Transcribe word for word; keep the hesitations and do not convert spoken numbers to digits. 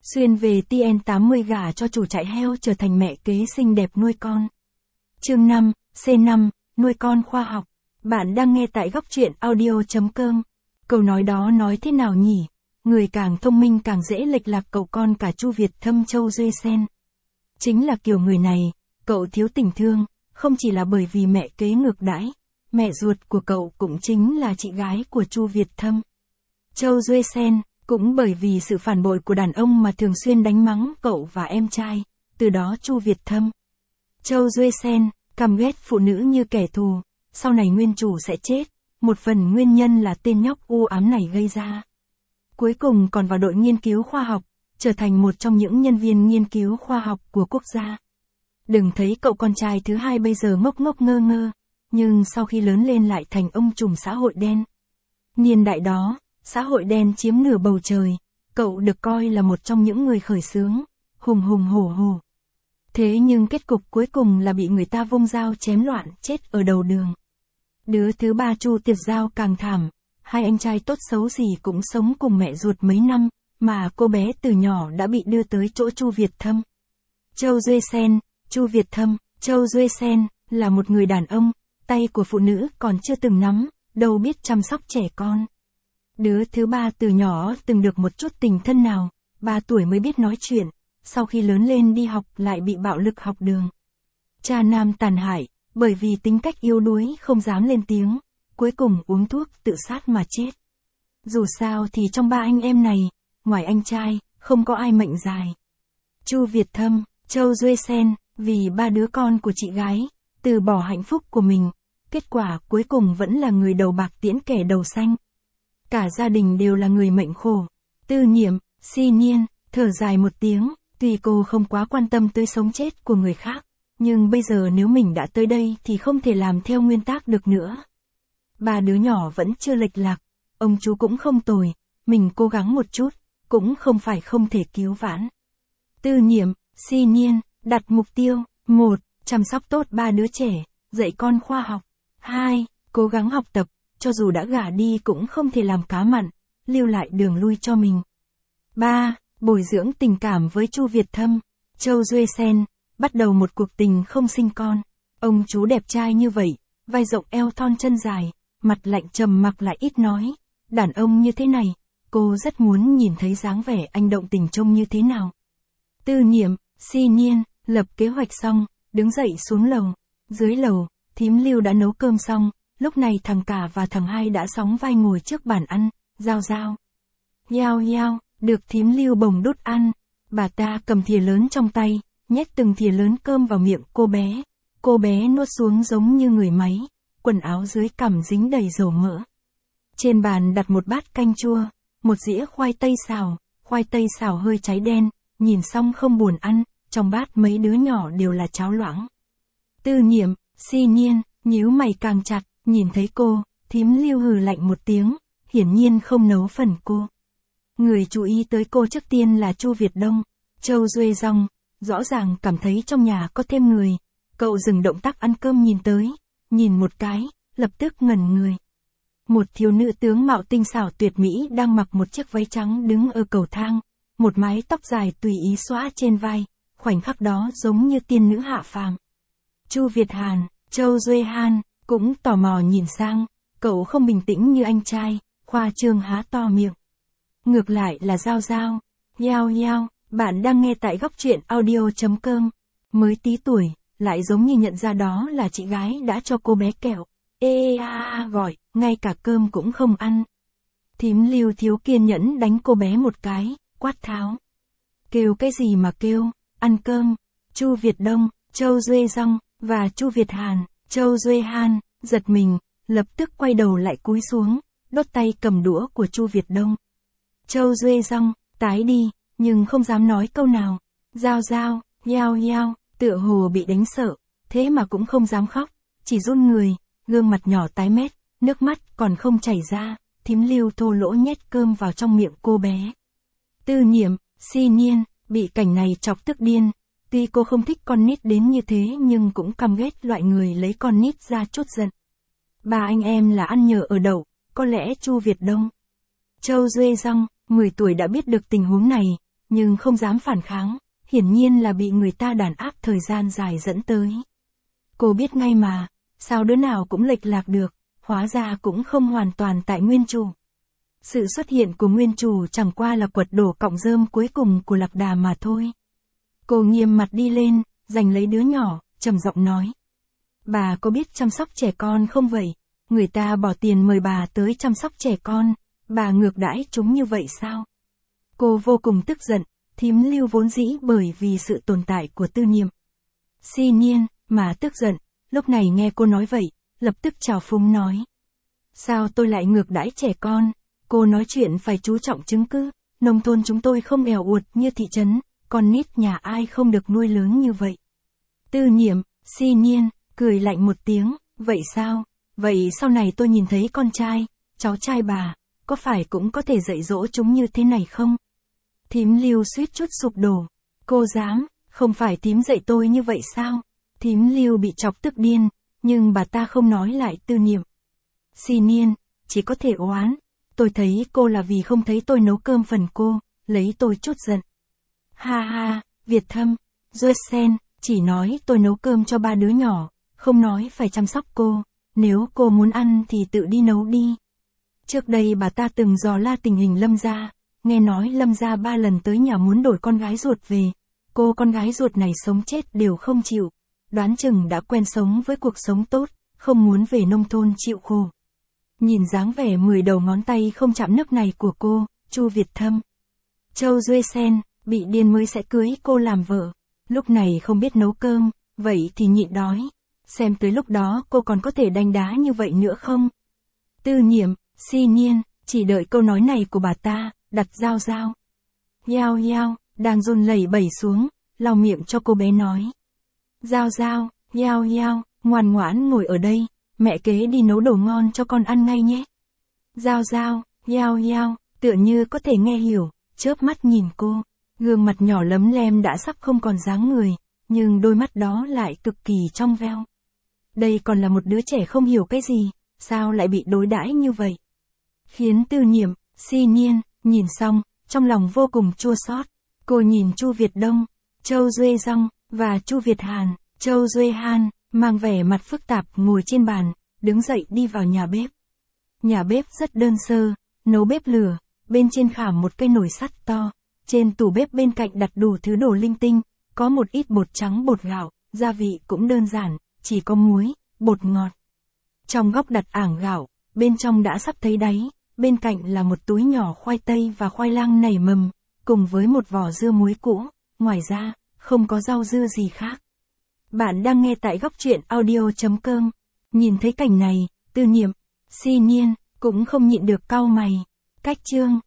Xuyên về T N tám mươi gả cho chủ trại heo trở thành mẹ kế xinh đẹp nuôi con. Chương năm, C năm, nuôi con khoa học. Bạn đang nghe tại góc truyện audio chấm com. Câu nói đó nói thế nào nhỉ? Người càng thông minh càng dễ lệch lạc cậu con cả Chu Việt Thâm Châu Duê Sen. Chính là kiểu người này, cậu thiếu tình thương, không chỉ là bởi vì mẹ kế ngược đãi, mẹ ruột của cậu cũng chính là chị gái của Chu Việt Thâm Châu Duê Sen, cũng bởi vì sự phản bội của đàn ông mà thường xuyên đánh mắng cậu và em trai, từ đó Chu Việt Thâm Châu Duê Sen căm ghét phụ nữ như kẻ thù, sau này nguyên chủ sẽ chết, một phần nguyên nhân là tên nhóc u ám này gây ra. Cuối cùng còn vào đội nghiên cứu khoa học, trở thành một trong những nhân viên nghiên cứu khoa học của quốc gia. Đừng thấy cậu con trai thứ hai bây giờ ngốc ngốc ngơ ngơ, nhưng sau khi lớn lên lại thành ông trùm xã hội đen. Niên đại đó, xã hội đen chiếm nửa bầu trời, cậu được coi là một trong những người khởi xướng, hùng hùng hổ hổ. Thế nhưng kết cục cuối cùng là bị người ta vung dao chém loạn chết ở đầu đường. Đứa thứ ba Chu Tiệt Giao càng thảm, hai anh trai tốt xấu gì cũng sống cùng mẹ ruột mấy năm, mà cô bé từ nhỏ đã bị đưa tới chỗ Chu Việt Thâm Châu Duê Sen. Chu Việt Thâm Châu Duê Sen là một người đàn ông, tay của phụ nữ còn chưa từng nắm, đâu biết chăm sóc trẻ con. Đứa thứ ba từ nhỏ từng được một chút tình thân nào, ba tuổi mới biết nói chuyện, sau khi lớn lên đi học lại bị bạo lực học đường. Cha nam tàn hại, bởi vì tính cách yếu đuối không dám lên tiếng, cuối cùng uống thuốc tự sát mà chết. Dù sao thì trong ba anh em này, ngoài anh trai, không có ai mệnh dài. Chu Việt Thâm Châu Duê Sen vì ba đứa con của chị gái, từ bỏ hạnh phúc của mình, kết quả cuối cùng vẫn là người đầu bạc tiễn kẻ đầu xanh. Cả gia đình đều là người mệnh khổ. Tư Niệm, Si Niên, thở dài một tiếng, tuy cô không quá quan tâm tới sống chết của người khác, nhưng bây giờ nếu mình đã tới đây thì không thể làm theo nguyên tắc được nữa. Ba đứa nhỏ vẫn chưa lệch lạc, ông chú cũng không tồi, mình cố gắng một chút, cũng không phải không thể cứu vãn. Tư Niệm, Si Niên, đặt mục tiêu, một. Chăm sóc tốt ba đứa trẻ, dạy con khoa học. hai. Cố gắng học tập, cho dù đã gả đi cũng không thể làm cá mặn, lưu lại đường lui cho mình. ba. Bồi dưỡng tình cảm với Chu Việt Thâm Châu Duê Sen, bắt đầu một cuộc tình không sinh con. Ông chú đẹp trai như vậy, vai rộng eo thon chân dài, mặt lạnh trầm mặc lại ít nói. Đàn ông như thế này, cô rất muốn nhìn thấy dáng vẻ anh động tình trông như thế nào. Tư Niệm, Si Niên, lập kế hoạch xong, đứng dậy xuống lầu. Dưới lầu, thím Lưu đã nấu cơm xong, lúc này thằng cả và thằng hai đã sóng vai ngồi trước bàn ăn, giao giao. Yao yao, được thím Lưu bồng đút ăn. Bà ta cầm thìa lớn trong tay, nhét từng thìa lớn cơm vào miệng cô bé. Cô bé nuốt xuống giống như người máy, quần áo dưới cằm dính đầy dầu mỡ. Trên bàn đặt một bát canh chua, một dĩa khoai tây xào, khoai tây xào hơi cháy đen, nhìn xong không buồn ăn, trong bát mấy đứa nhỏ đều là cháo loãng. Tư Niệm, Si Niên, nhíu mày càng chặt, nhìn thấy cô, thím Lưu hừ lạnh một tiếng, hiển nhiên không nấu phần cô. Người chú ý tới cô trước tiên là Chu Việt Đông Châu Duê Dong, rõ ràng cảm thấy trong nhà có thêm người. Cậu dừng động tác ăn cơm nhìn tới, nhìn một cái, lập tức ngẩn người. Một thiếu nữ tướng mạo tinh xảo tuyệt mỹ đang mặc một chiếc váy trắng đứng ở cầu thang, một mái tóc dài tùy ý xõa trên vai, khoảnh khắc đó giống như tiên nữ hạ phàm. Chu Việt Hàn, Châu Duê Han, cũng tò mò nhìn sang, cậu không bình tĩnh như anh trai, khoa trương há to miệng. Ngược lại là Giao Giao, Yao Yao, bạn đang nghe tại góc truyện audio chấm com. Mới tí tuổi, lại giống như nhận ra đó là chị gái đã cho cô bé kẹo. Ê a a gọi, ngay cả cơm cũng không ăn. Thím Lưu thiếu kiên nhẫn đánh cô bé một cái, quát tháo. Kêu cái gì mà kêu, ăn cơm. Chu Việt Đông, Châu Duê Dong, và Chu Việt Hàn, Châu Duê Han, giật mình, lập tức quay đầu lại cúi xuống, đốt tay cầm đũa của Chu Việt Đông. Châu Duê Dong, tái đi, nhưng không dám nói câu nào. Giao Giao, Yao Yao, tựa hồ bị đánh sợ, thế mà cũng không dám khóc, chỉ run người, gương mặt nhỏ tái mét, nước mắt còn không chảy ra, thím Lưu thô lỗ nhét cơm vào trong miệng cô bé. Tư Niệm, Si Niên, bị cảnh này chọc tức điên, tuy cô không thích con nít đến như thế nhưng cũng căm ghét loại người lấy con nít ra chút giận. Ba anh em là ăn nhờ ở đậu, có lẽ Chu Việt Đông Châu Duê Dong, mười tuổi đã biết được tình huống này, nhưng không dám phản kháng, hiển nhiên là bị người ta đàn áp thời gian dài dẫn tới. Cô biết ngay mà, sao đứa nào cũng lệch lạc được, hóa ra cũng không hoàn toàn tại nguyên chủ. Sự xuất hiện của nguyên chủ chẳng qua là quật đổ cọng rơm cuối cùng của lạc đà mà thôi. Cô nghiêm mặt đi lên, giành lấy đứa nhỏ, trầm giọng nói. Bà có biết chăm sóc trẻ con không vậy? Người ta bỏ tiền mời bà tới chăm sóc trẻ con, bà ngược đãi chúng như vậy sao? Cô vô cùng tức giận, thím Lưu vốn dĩ bởi vì sự tồn tại của Tư Niệm. Si Niên, mà tức giận, lúc này nghe cô nói vậy, lập tức trào phúng nói. Sao tôi lại ngược đãi trẻ con? Cô nói chuyện phải chú trọng chứng cứ, nông thôn chúng tôi không èo uột như thị trấn, con nít nhà ai không được nuôi lớn như vậy. Tư Niệm, Si Niên, cười lạnh một tiếng, vậy sao? Vậy sau này tôi nhìn thấy con trai, cháu trai bà, có phải cũng có thể dạy dỗ chúng như thế này không? Thím Lưu suýt chút sụp đổ. Cô dám, không phải thím dạy tôi như vậy sao? Thím Lưu bị chọc tức điên, nhưng bà ta không nói lại Tư Niệm. Si Niên, chỉ có thể oán. Tôi thấy cô là vì không thấy tôi nấu cơm phần cô, lấy tôi chút giận. Ha ha, Việt Thâm, Joysen, chỉ nói tôi nấu cơm cho ba đứa nhỏ, không nói phải chăm sóc cô, nếu cô muốn ăn thì tự đi nấu đi. Trước đây bà ta từng dò la tình hình Lâm gia, nghe nói Lâm gia ba lần tới nhà muốn đổi con gái ruột về, cô con gái ruột này sống chết đều không chịu, đoán chừng đã quen sống với cuộc sống tốt, không muốn về nông thôn chịu khổ. Nhìn dáng vẻ mười đầu ngón tay không chạm nước này của cô, Chu Việt Thâm. Châu Duê Sen, bị điên mới sẽ cưới cô làm vợ, lúc này không biết nấu cơm, vậy thì nhịn đói, xem tới lúc đó cô còn có thể đánh đá như vậy nữa không? Tư Niệm, Si Niên, chỉ đợi câu nói này của bà ta, đặt dao dao. Yao yao, đang run lẩy bẩy xuống, lau miệng cho cô bé nói. Dao dao, yao yao, ngoan ngoãn ngồi ở đây, mẹ kế đi nấu đồ ngon cho con ăn ngay nhé. Dao dao, yao yao, tựa như có thể nghe hiểu, chớp mắt nhìn cô, gương mặt nhỏ lấm lem đã sắp không còn dáng người, nhưng đôi mắt đó lại cực kỳ trong veo. Đây còn là một đứa trẻ không hiểu cái gì, sao lại bị đối đãi như vậy? Khiến Tư Niệm, Si Niên, nhìn xong, trong lòng vô cùng chua xót. Cô nhìn Chu Việt Đông, Châu Duê Dong, và Chu Việt Hàn, Châu Duê Han, mang vẻ mặt phức tạp ngồi trên bàn, đứng dậy đi vào nhà bếp. Nhà bếp rất đơn sơ, nấu bếp lửa, bên trên khảm một cây nồi sắt to, trên tủ bếp bên cạnh đặt đủ thứ đồ linh tinh, có một ít bột trắng bột gạo, gia vị cũng đơn giản, chỉ có muối, bột ngọt. Trong góc đặt ảng gạo, bên trong đã sắp thấy đáy, bên cạnh là một túi nhỏ khoai tây và khoai lang nảy mầm, cùng với một vỏ dưa muối cũ, ngoài ra, không có rau dưa gì khác. Bạn đang nghe tại góc truyện audio chấm com. Nhìn thấy cảnh này, Tư Niệm, Si Niên, cũng không nhịn được cau mày. Cách chương